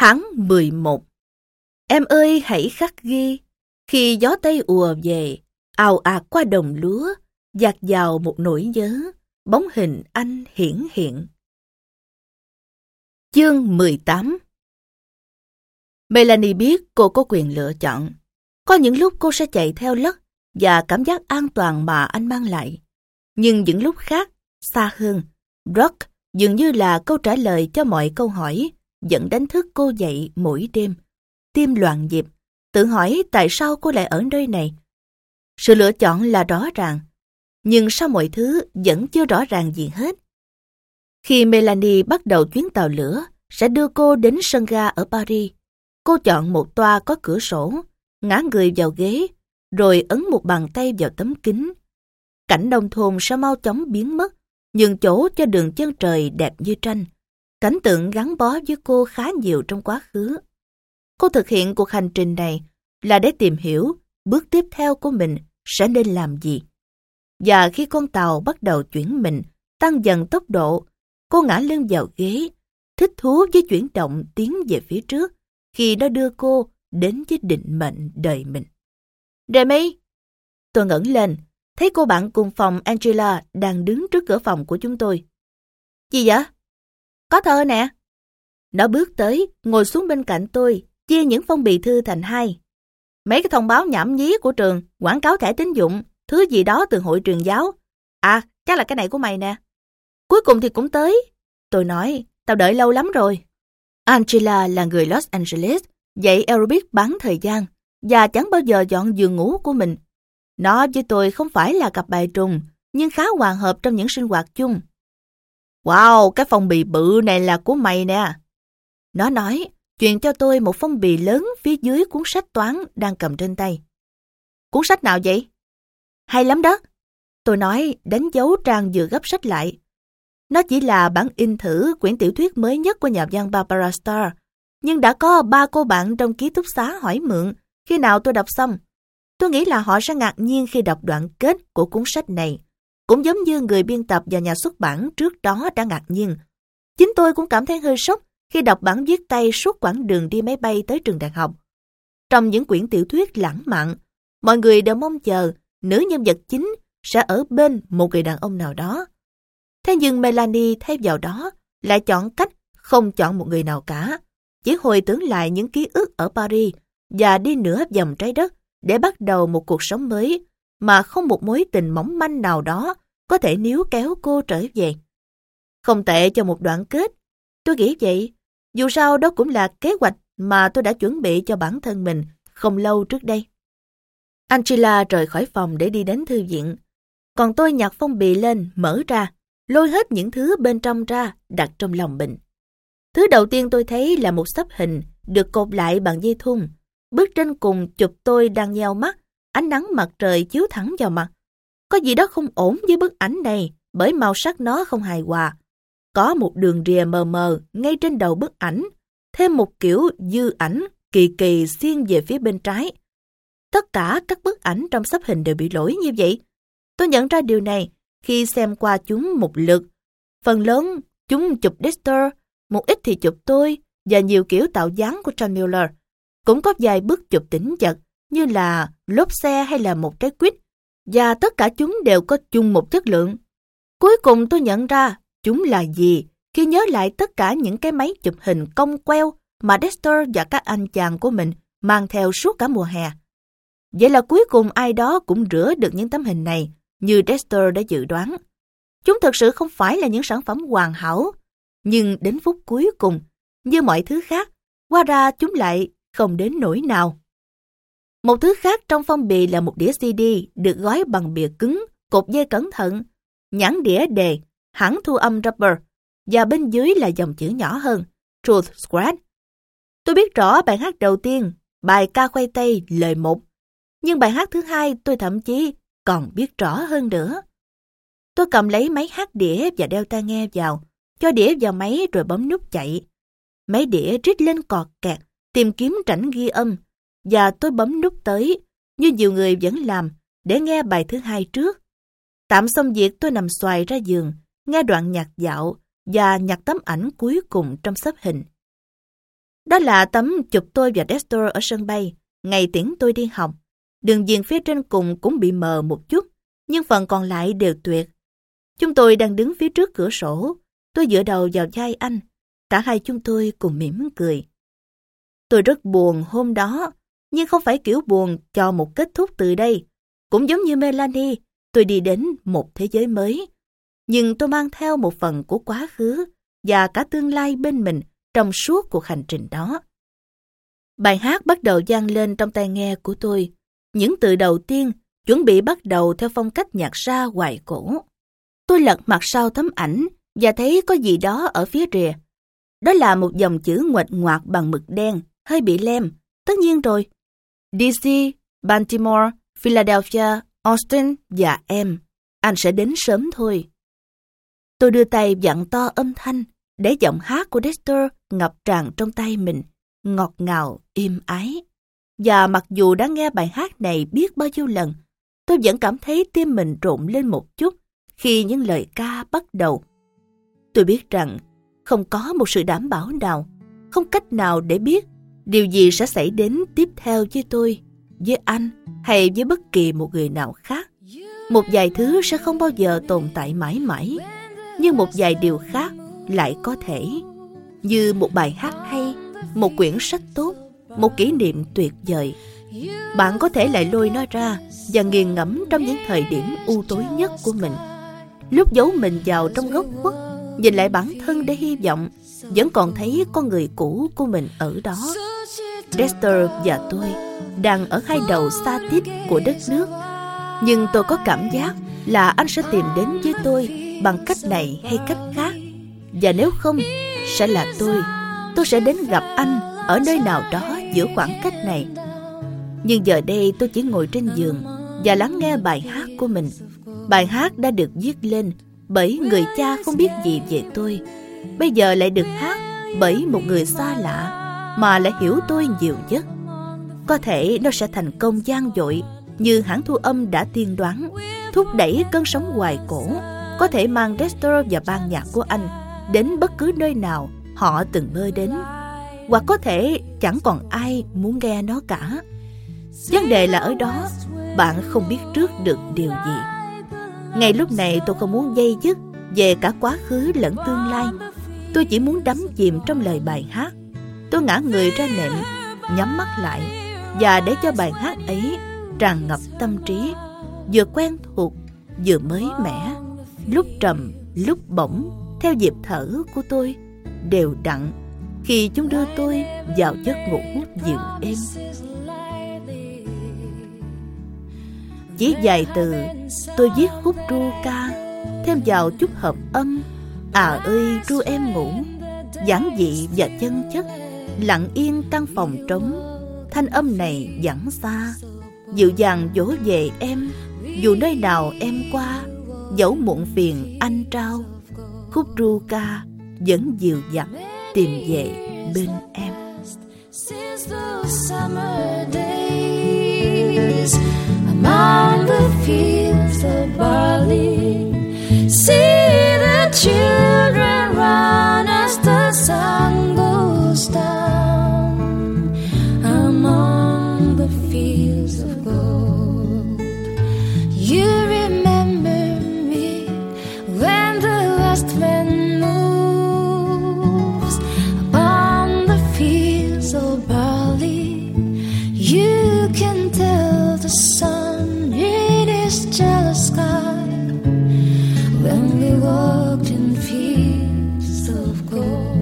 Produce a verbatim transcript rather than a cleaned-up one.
Tháng mười một. Em ơi hãy khắc ghi, khi gió Tây ùa về, ào ạt qua đồng lúa, dạt dào một nỗi nhớ, bóng hình anh hiển hiện. Chương mười tám. Melanie biết cô có quyền lựa chọn. Có những lúc cô sẽ chạy theo Luck và cảm giác an toàn mà anh mang lại. Nhưng những lúc khác, xa hơn, Rock dường như là câu trả lời cho mọi câu hỏi, vẫn đánh thức cô dậy mỗi đêm. Tim loạn nhịp, tự hỏi tại sao cô lại ở nơi này. Sự lựa chọn là rõ ràng, nhưng sao mọi thứ vẫn chưa rõ ràng gì hết. Khi Melanie bắt đầu chuyến tàu lửa sẽ đưa cô đến sân ga ở Paris, cô chọn một toa có cửa sổ, ngã người vào ghế, rồi ấn một bàn tay vào tấm kính. Cảnh nông thôn sẽ mau chóng biến mất, nhường chỗ cho đường chân trời đẹp như tranh. Cảnh tượng gắn bó với cô khá nhiều trong quá khứ. Cô thực hiện cuộc hành trình này là để tìm hiểu bước tiếp theo của mình sẽ nên làm gì. Và khi con tàu bắt đầu chuyển mình, tăng dần tốc độ, cô ngã lưng vào ghế, thích thú với chuyển động tiến về phía trước khi nó đưa cô đến với định mệnh đời mình. Remy! Tôi ngẩng lên, thấy cô bạn cùng phòng Angela đang đứng trước cửa phòng của chúng tôi. Gì vậy? Có thơ nè. Nó bước tới, ngồi xuống bên cạnh tôi, chia những phong bì thư thành hai. Mấy cái thông báo nhảm nhí của trường, quảng cáo thẻ tín dụng, thứ gì đó từ hội truyền giáo. À, chắc là cái này của mày nè. Cuối cùng thì cũng tới. Tôi nói, tao đợi lâu lắm rồi. Angela là người Los Angeles, dạy aerobic bán thời gian, và chẳng bao giờ dọn giường ngủ của mình. Nó với tôi không phải là cặp bài trùng, nhưng khá hòa hợp trong những sinh hoạt chung. Wow, cái phong bì bự này là của mày nè. Nó nói, truyền cho tôi một phong bì lớn phía dưới cuốn sách toán đang cầm trên tay. Cuốn sách nào vậy? Hay lắm đó. Tôi nói, đánh dấu trang vừa gấp sách lại. Nó chỉ là bản in thử quyển tiểu thuyết mới nhất của nhà văn Barbara Starr, nhưng đã có ba cô bạn trong ký túc xá hỏi mượn khi nào tôi đọc xong. Tôi nghĩ là họ sẽ ngạc nhiên khi đọc đoạn kết của cuốn sách này, cũng giống như người biên tập và nhà xuất bản trước đó đã ngạc nhiên. Chính tôi cũng cảm thấy hơi sốc khi đọc bản viết tay suốt quãng đường đi máy bay tới trường đại học. Trong những quyển tiểu thuyết lãng mạn, mọi người đều mong chờ nữ nhân vật chính sẽ ở bên một người đàn ông nào đó. Thế nhưng Melanie thay vào đó lại chọn cách không chọn một người nào cả, chỉ hồi tưởng lại những ký ức ở Paris và đi nửa vòng trái đất để bắt đầu một cuộc sống mới mà không một mối tình mỏng manh nào đó có thể níu kéo cô trở về. Không tệ cho một đoạn kết, tôi nghĩ vậy. Dù sao đó cũng là kế hoạch mà tôi đã chuẩn bị cho bản thân mình không lâu trước đây. Angela rời khỏi phòng để đi đến thư viện. Còn tôi nhặt phong bì lên, mở ra, lôi hết những thứ bên trong ra, đặt trong lòng mình. Thứ đầu tiên tôi thấy là một xấp hình được cột lại bằng dây thun. Bức trên cùng chụp tôi đang nheo mắt, ánh nắng mặt trời chiếu thẳng vào mặt. Có gì đó không ổn với bức ảnh này bởi màu sắc nó không hài hòa. Có một đường rìa mờ mờ ngay trên đầu bức ảnh, thêm một kiểu dư ảnh kỳ kỳ xiên về phía bên trái. Tất cả các bức ảnh trong xấp hình đều bị lỗi như vậy. Tôi nhận ra điều này khi xem qua chúng một lượt. Phần lớn chúng chụp Dexter, một ít thì chụp tôi và nhiều kiểu tạo dáng của John Mueller. Cũng có vài bức chụp tĩnh vật như là lốp xe hay là một cái quýt, và tất cả chúng đều có chung một chất lượng. Cuối cùng tôi nhận ra chúng là gì khi nhớ lại tất cả những cái máy chụp hình cong queo mà Dexter và các anh chàng của mình mang theo suốt cả mùa hè. Vậy là cuối cùng ai đó cũng rửa được những tấm hình này như Dexter đã dự đoán. Chúng thực sự không phải là những sản phẩm hoàn hảo, nhưng đến phút cuối cùng, như mọi thứ khác, hóa ra chúng lại không đến nỗi nào. Một thứ khác trong phong bì là một đĩa xê đê được gói bằng bìa cứng, cột dây cẩn thận, nhãn đĩa đề, hãng thu âm Rubber, và bên dưới là dòng chữ nhỏ hơn, Truth Squad. Tôi biết rõ bài hát đầu tiên, bài ca khoai tây lời một, nhưng bài hát thứ hai tôi thậm chí còn biết rõ hơn nữa. Tôi cầm lấy máy hát đĩa và đeo tai nghe vào, cho đĩa vào máy rồi bấm nút chạy. Máy đĩa rít lên cọt kẹt, tìm kiếm rãnh ghi âm, và tôi bấm nút tới, như nhiều người vẫn làm, để nghe bài thứ hai trước. Tạm xong việc tôi nằm xoài ra giường, nghe đoạn nhạc dạo và nhặt tấm ảnh cuối cùng trong xếp hình. Đó là tấm chụp tôi và Dexter ở sân bay, ngày tiễn tôi đi học. Đường viền phía trên cùng cũng bị mờ một chút, nhưng phần còn lại đều tuyệt. Chúng tôi đang đứng phía trước cửa sổ. Tôi dựa đầu vào vai anh. Cả hai chúng tôi cùng mỉm cười. Tôi rất buồn hôm đó, nhưng không phải kiểu buồn cho một kết thúc từ đây. Cũng giống như Melanie, tôi đi đến một thế giới mới. Nhưng tôi mang theo một phần của quá khứ và cả tương lai bên mình trong suốt cuộc hành trình đó. Bài hát bắt đầu vang lên trong tai nghe của tôi. Những từ đầu tiên chuẩn bị bắt đầu theo phong cách nhạc ra hoài cổ. Tôi lật mặt sau tấm ảnh và thấy có gì đó ở phía rìa. Đó là một dòng chữ nguệch ngoạc bằng mực đen, hơi bị lem. Tất nhiên rồi. đê xê, Baltimore, Philadelphia, Austin và em. Anh sẽ đến sớm thôi. Tôi đưa tay vặn to âm thanh để giọng hát của Dexter ngập tràn trong tay mình, ngọt ngào, êm ái. Và mặc dù đã nghe bài hát này biết bao nhiêu lần, tôi vẫn cảm thấy tim mình rộn lên một chút khi những lời ca bắt đầu. Tôi biết rằng không có một sự đảm bảo nào, không cách nào để biết điều gì sẽ xảy đến tiếp theo với tôi, với anh hay với bất kỳ một người nào khác. Một vài thứ sẽ không bao giờ tồn tại mãi mãi, nhưng một vài điều khác lại có thể. Như một bài hát hay, một quyển sách tốt, một kỷ niệm tuyệt vời. Bạn có thể lại lôi nó ra và nghiền ngẫm trong những thời điểm u tối nhất của mình. Lúc giấu mình vào trong góc khuất, nhìn lại bản thân để hy vọng vẫn còn thấy con người cũ của mình ở đó. Dexter và tôi đang ở hai đầu xa tít của đất nước. Nhưng tôi có cảm giác là anh sẽ tìm đến với tôi bằng cách này hay cách khác. Và nếu không, sẽ là tôi. Tôi sẽ đến gặp anh ở nơi nào đó giữa khoảng cách này. Nhưng giờ đây tôi chỉ ngồi trên giường và lắng nghe bài hát của mình. Bài hát đã được viết lên bởi người cha không biết gì về tôi. Bây giờ lại được hát bởi một người xa lạ mà lại hiểu tôi nhiều nhất. Có thể nó sẽ thành công vang dội như hãng thu âm đã tiên đoán, thúc đẩy cơn sóng hoài cổ, có thể mang Dexter và ban nhạc của anh đến bất cứ nơi nào họ từng mơ đến. Hoặc có thể chẳng còn ai muốn nghe nó cả. Vấn đề là ở đó, bạn không biết trước được điều gì. Ngay lúc này tôi không muốn dây dứt về cả quá khứ lẫn tương lai. Tôi chỉ muốn đắm chìm trong lời bài hát. Tôi ngã người ra nệm, nhắm mắt lại và để cho bài hát ấy tràn ngập tâm trí, vừa quen thuộc, vừa mới mẻ, lúc trầm, lúc bổng, theo nhịp thở của tôi, đều đặn, khi chúng đưa tôi vào giấc ngủ dịu êm. Chỉ vài từ, tôi viết khúc ru ca, thêm vào chút hợp âm. À ơi ru em ngủ, giản dị và chân chất, lặng yên căn phòng trống. Thanh âm này vẳng xa, dịu dàng dỗ về em, dù nơi nào em qua, dẫu muộn phiền anh trao. Khúc ru ca vẫn dịu dặt tìm về bên em. Among the fields of barley, see the children run as the sun goes down. Among the fields of gold, you remember me when the west wind moves. Upon the fields of barley, you can tell the sun in his jealous sky when we walked in fields of gold.